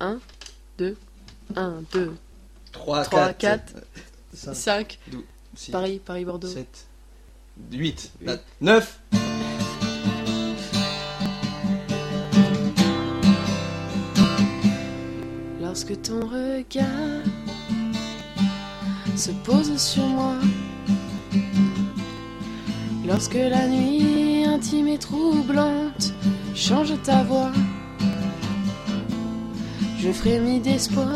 1, 2, 1, 2, 3, 3, 4, 4, 5, 5, 6, Paris-Bordeaux. 7, 8, 9. Lorsque ton regard se pose sur moi, lorsque la nuit intime et troublante change ta voix, je frémis d'espoir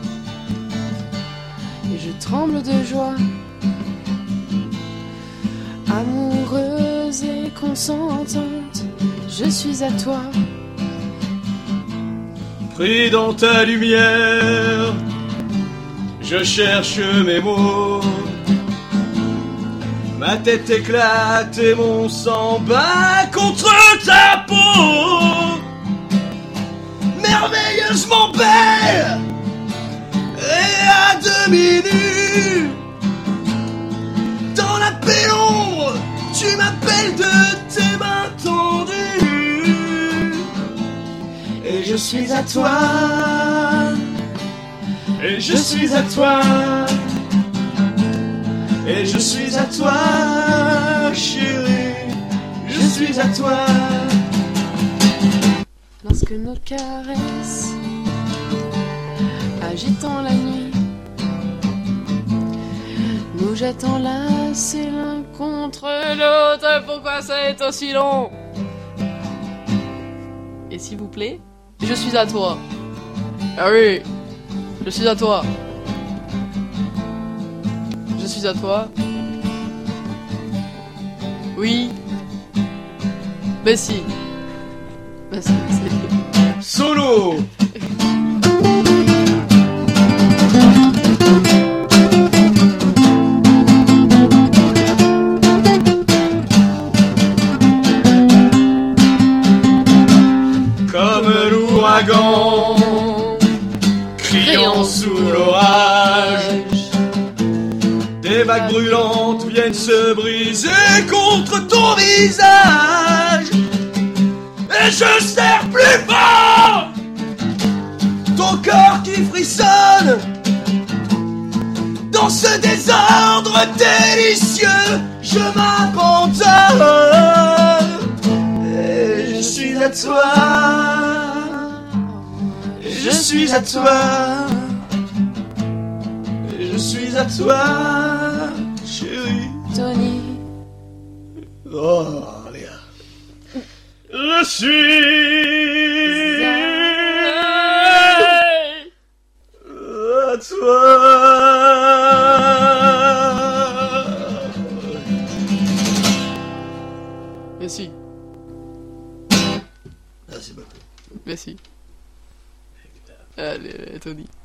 et je tremble de joie. Amoureuse et consentante, je suis à toi. Pris dans ta lumière, je cherche mes mots. Ma tête éclate et mon sang bat contre ta peau. Merveilleusement belle et à demi nue, dans la pénombre, tu m'appelles de tes mains tendues. Et je suis à toi, et je suis à toi, et je suis à toi, chérie, je suis à toi. Lorsque nos caresses agitant la nuit nous jettent enlacés l'un contre l'autre, pourquoi ça est aussi long? Et s'il vous plaît, je suis à toi. Ah oui, je suis à toi. Je suis à toi. Oui. Mais si. Mais si. Solo. Comme l'ouragan, criant sous l'orage, des vagues brûlantes viennent se briser contre ton visage. Et je serre plus fort ton corps qui frissonne dans ce désordre délicieux. Je m'abandonne et je suis à toi. Je suis à toi. Je suis à toi, chérie. Tony. Oh, Léa. Je suis à toi. Merci. Merci beaucoup. Merci. Allez, Tony.